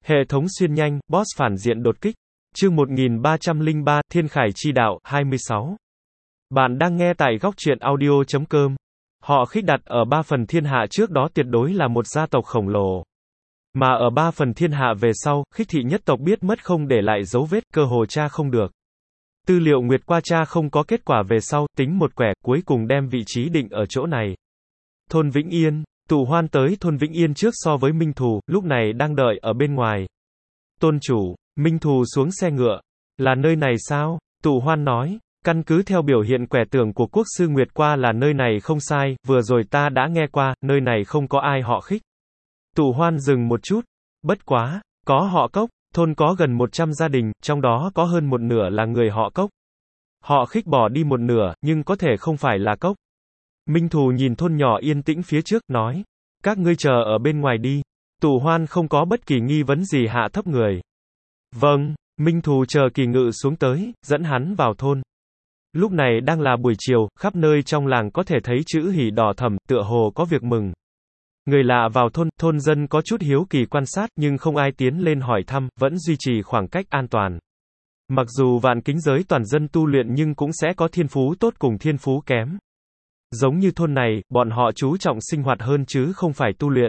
Hệ thống xuyên nhanh, boss phản diện đột kích. Chương 1303, Thiên Khải chi đạo, 26. Bạn đang nghe tại góc truyện audio.com. Họ Khích đặt ở 3 phần thiên hạ trước đó tuyệt đối là một gia tộc khổng lồ. Mà ở 3 phần thiên hạ về sau, Khích thị nhất tộc biết mất không để lại dấu vết, cơ hồ tra không được. Tư liệu nguyệt qua tra không có kết quả về sau, tính một quẻ, cuối cùng đem vị trí định ở chỗ này. Thôn Vĩnh Yên. Tụ Hoan tới thôn Vĩnh Yên trước so với Minh Thù, lúc này đang đợi ở bên ngoài. Tôn chủ, Minh Thù xuống xe ngựa. Là nơi này sao? Tụ Hoan nói, căn cứ theo biểu hiện quẻ tưởng của quốc sư Nguyệt qua là nơi này không sai, vừa rồi ta đã nghe qua, nơi này không có ai họ Khích. Tụ Hoan dừng một chút. Bất quá, có họ Cốc, thôn có gần 100 gia đình, trong đó có hơn một nửa là người họ Cốc. Họ Khích bỏ đi một nửa, nhưng có thể không phải là Cốc. Minh Thù nhìn thôn nhỏ yên tĩnh phía trước, nói, các ngươi chờ ở bên ngoài đi. Tụ Hoan không có bất kỳ nghi vấn gì hạ thấp người. Vâng, Minh Thù chờ Kỳ Ngự xuống tới, dẫn hắn vào thôn. Lúc này đang là buổi chiều, khắp nơi trong làng có thể thấy chữ hỉ đỏ thẫm, tựa hồ có việc mừng. Người lạ vào thôn, thôn dân có chút hiếu kỳ quan sát, nhưng không ai tiến lên hỏi thăm, vẫn duy trì khoảng cách an toàn. Mặc dù vạn kính giới toàn dân tu luyện nhưng cũng sẽ có thiên phú tốt cùng thiên phú kém. Giống như thôn này, bọn họ chú trọng sinh hoạt hơn chứ không phải tu luyện.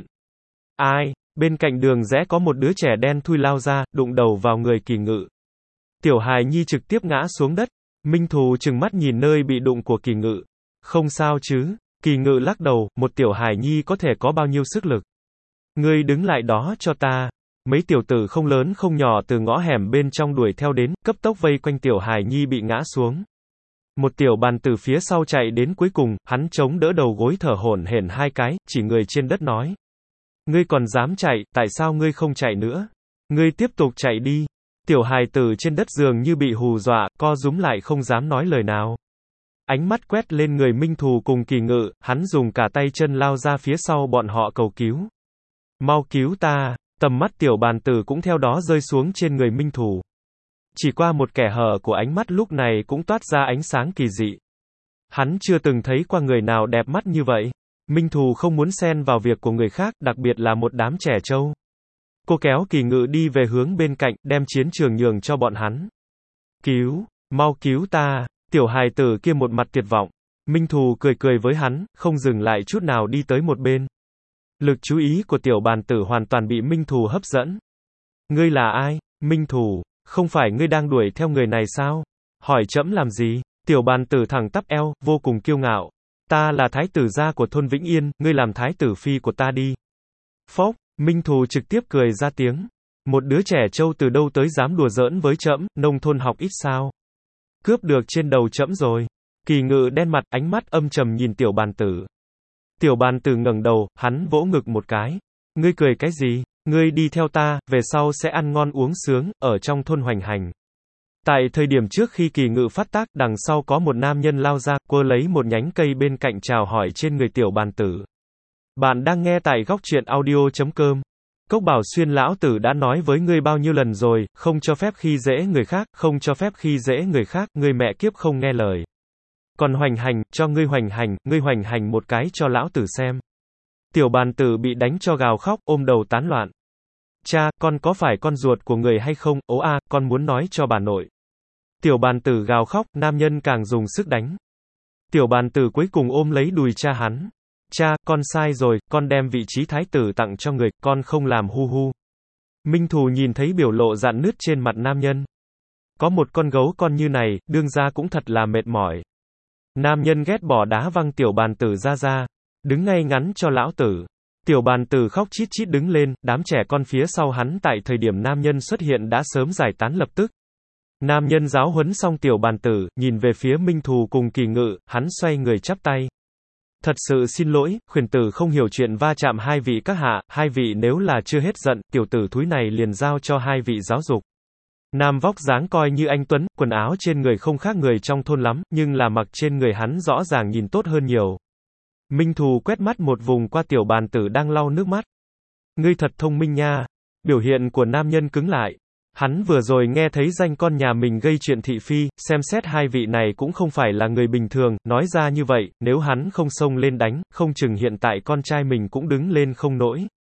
Ai? Bên cạnh đường rẽ có một đứa trẻ đen thui lao ra, đụng đầu vào người Kỳ Ngự. Tiểu hài nhi trực tiếp ngã xuống đất. Minh Thù trừng mắt nhìn nơi bị đụng của Kỳ Ngự. Không sao chứ? Kỳ Ngự lắc đầu, một tiểu hài nhi có thể có bao nhiêu sức lực? Ngươi đứng lại đó cho ta. Mấy tiểu tử không lớn không nhỏ từ ngõ hẻm bên trong đuổi theo đến, cấp tốc vây quanh tiểu hài nhi bị ngã xuống. Một tiểu bàn từ phía sau chạy đến cuối cùng, hắn chống đỡ đầu gối thở hổn hển hai cái, chỉ người trên đất nói. Ngươi còn dám chạy, tại sao ngươi không chạy nữa? Ngươi tiếp tục chạy đi. Tiểu hài tử trên đất dường như bị hù dọa, co rúm lại không dám nói lời nào. Ánh mắt quét lên người Minh Thù cùng Kỳ Ngự, hắn dùng cả tay chân lao ra phía sau bọn họ cầu cứu. Mau cứu ta, tầm mắt tiểu bàn tử cũng theo đó rơi xuống trên người Minh Thù. Chỉ qua một kẻ hở của ánh mắt lúc này cũng toát ra ánh sáng kỳ dị. Hắn chưa từng thấy qua người nào đẹp mắt như vậy. Minh Thù không muốn xen vào việc của người khác, đặc biệt là một đám trẻ trâu. Cô kéo Kỳ Ngự đi về hướng bên cạnh, đem chiến trường nhường cho bọn hắn. Cứu, mau cứu ta, tiểu hài tử kia một mặt tuyệt vọng. Minh Thù cười cười với hắn, không dừng lại chút nào đi tới một bên. Lực chú ý của tiểu bàn tử hoàn toàn bị Minh Thù hấp dẫn. Ngươi là ai? Minh Thù, không phải ngươi đang đuổi theo người này sao? Hỏi trẫm làm gì? Tiểu bàn tử thẳng tắp eo, vô cùng kiêu ngạo. Ta là thái tử gia của thôn Vĩnh Yên, ngươi làm thái tử phi của ta đi. Phốc, Minh Thù trực tiếp cười ra tiếng. Một đứa trẻ trâu từ đâu tới dám đùa giỡn với trẫm, nông thôn học ít sao? Cướp được trên đầu trẫm rồi. Kỳ Ngự đen mặt, ánh mắt âm trầm nhìn tiểu bàn tử. Tiểu bàn tử ngẩng đầu, hắn vỗ ngực một cái. Ngươi cười cái gì? Ngươi đi theo ta, về sau sẽ ăn ngon uống sướng, ở trong thôn hoành hành. Tại thời điểm trước khi Kỳ Ngự phát tác, đằng sau có một nam nhân lao ra, quơ lấy một nhánh cây bên cạnh chào hỏi trên người tiểu bàn tử. Bạn đang nghe tại góc truyện audio.com. Cốc Bảo Xuyên lão tử đã nói với ngươi bao nhiêu lần rồi, không cho phép khi dễ người khác, không cho phép khi dễ người khác, ngươi mẹ kiếp không nghe lời. Còn hoành hành, cho ngươi hoành hành một cái cho lão tử xem. Tiểu bàn tử bị đánh cho gào khóc, ôm đầu tán loạn. Cha, con có phải con ruột của người hay không? Ố a, con muốn nói cho bà nội. Tiểu bàn tử gào khóc, nam nhân càng dùng sức đánh. Tiểu bàn tử cuối cùng ôm lấy đùi cha hắn. Cha, con sai rồi, con đem vị trí thái tử tặng cho người, con không làm hu hu. Minh Thù nhìn thấy biểu lộ rạn nứt trên mặt nam nhân. Có một con gấu con như này, đương ra cũng thật là mệt mỏi. Nam nhân ghét bỏ đá văng tiểu bàn tử ra. Đứng ngay ngắn cho lão tử. Tiểu bàn tử khóc chít chít đứng lên, đám trẻ con phía sau hắn tại thời điểm nam nhân xuất hiện đã sớm giải tán lập tức. Nam nhân giáo huấn xong tiểu bàn tử, nhìn về phía Minh Thù cùng Kỳ Ngự, hắn xoay người chắp tay. Thật sự xin lỗi, khuyển tử không hiểu chuyện va chạm hai vị các hạ, hai vị nếu là chưa hết giận, tiểu tử thúi này liền giao cho hai vị giáo dục. Nam vóc dáng coi như anh tuấn, quần áo trên người không khác người trong thôn lắm, nhưng là mặc trên người hắn rõ ràng nhìn tốt hơn nhiều. Minh Thù quét mắt một vùng qua tiểu bàn tử đang lau nước mắt. Ngươi thật thông minh nha. Biểu hiện của nam nhân cứng lại. Hắn vừa rồi nghe thấy danh con nhà mình gây chuyện thị phi, xem xét hai vị này cũng không phải là người bình thường, nói ra như vậy, nếu hắn không xông lên đánh, không chừng hiện tại con trai mình cũng đứng lên không nổi.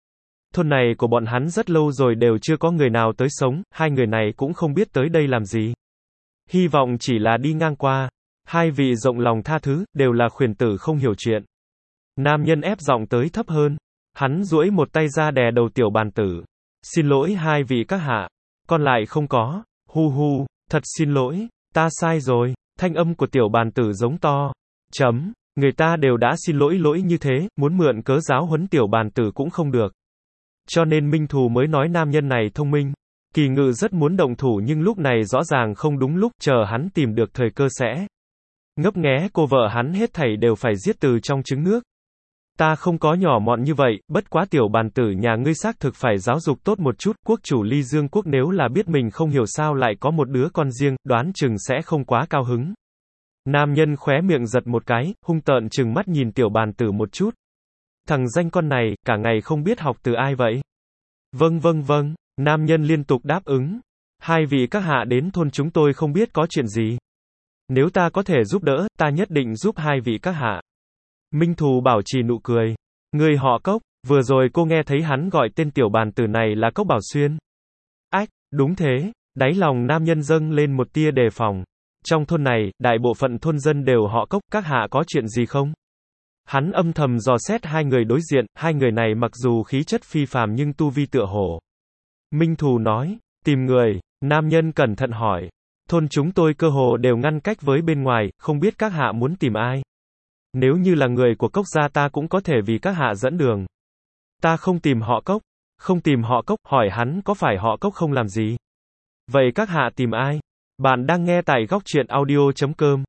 Thôn này của bọn hắn rất lâu rồi đều chưa có người nào tới sống, hai người này cũng không biết tới đây làm gì. Hy vọng chỉ là đi ngang qua. Hai vị rộng lòng tha thứ, đều là khuyển tử không hiểu chuyện. Nam nhân ép giọng tới thấp hơn. Hắn duỗi một tay ra đè đầu tiểu bàn tử. Xin lỗi hai vị các hạ. Con lại không có. Hu hu, thật xin lỗi, ta sai rồi. Thanh âm của tiểu bàn tử giống to. Người ta đều đã xin lỗi như thế, muốn mượn cớ giáo huấn tiểu bàn tử cũng không được. Cho nên Minh Thù mới nói nam nhân này thông minh. Kỳ Ngự rất muốn động thủ nhưng lúc này rõ ràng không đúng lúc, chờ hắn tìm được thời cơ sẽ ngấp nghé cô vợ hắn hết thảy đều phải giết từ trong trứng nước. Ta không có nhỏ mọn như vậy, bất quá tiểu bàn tử nhà ngươi xác thực phải giáo dục tốt một chút, quốc chủ Ly Dương quốc nếu là biết mình không hiểu sao lại có một đứa con riêng, đoán chừng sẽ không quá cao hứng. Nam nhân khóe miệng giật một cái, hung tợn trừng mắt nhìn tiểu bàn tử một chút. Thằng danh con này, cả ngày không biết học từ ai vậy? Vâng, nam nhân liên tục đáp ứng. Hai vị các hạ đến thôn chúng tôi không biết có chuyện gì. Nếu ta có thể giúp đỡ, ta nhất định giúp hai vị các hạ. Minh Thù bảo trì nụ cười. Người họ Cốc, vừa rồi cô nghe thấy hắn gọi tên tiểu bàn tử này là Cốc Bảo Xuyên. Ách, đúng thế, đáy lòng nam nhân dâng lên một tia đề phòng. Trong thôn này, đại bộ phận thôn dân đều họ Cốc, các hạ có chuyện gì không? Hắn âm thầm dò xét hai người đối diện, hai người này mặc dù khí chất phi phàm nhưng tu vi tựa hổ. Minh Thù nói, tìm người, nam nhân cẩn thận hỏi. Thôn chúng tôi cơ hồ đều ngăn cách với bên ngoài, không biết các hạ muốn tìm ai. Nếu như là người của Cốc gia ta cũng có thể vì các hạ dẫn đường. Ta không tìm họ Cốc. Không tìm họ Cốc, hỏi hắn có phải họ Cốc không làm gì. Vậy các hạ tìm ai? Bạn đang nghe tại góc truyện audio.com.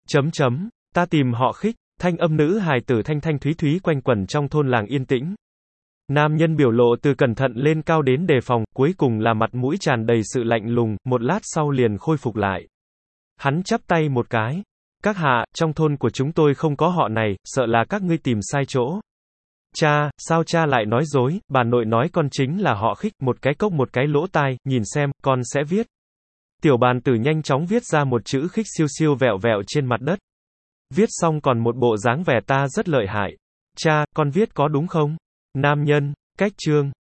Ta tìm họ Khích. Thanh âm nữ hài tử thanh thanh thúy thúy quanh quẩn trong thôn làng yên tĩnh. Nam nhân biểu lộ từ cẩn thận lên cao đến đề phòng, cuối cùng là mặt mũi tràn đầy sự lạnh lùng, một lát sau liền khôi phục lại. Hắn chắp tay một cái. Các hạ, trong thôn của chúng tôi không có họ này, sợ là các ngươi tìm sai chỗ. Cha, sao cha lại nói dối, bà nội nói con chính là họ Khích, một cái cốc một cái lỗ tai, nhìn xem, con sẽ viết. Tiểu bàn tử nhanh chóng viết ra một chữ Khích siêu siêu vẹo vẹo trên mặt đất. Viết xong còn một bộ dáng vẻ ta rất lợi hại. Cha, con viết có đúng không? Nam nhân, cách chương.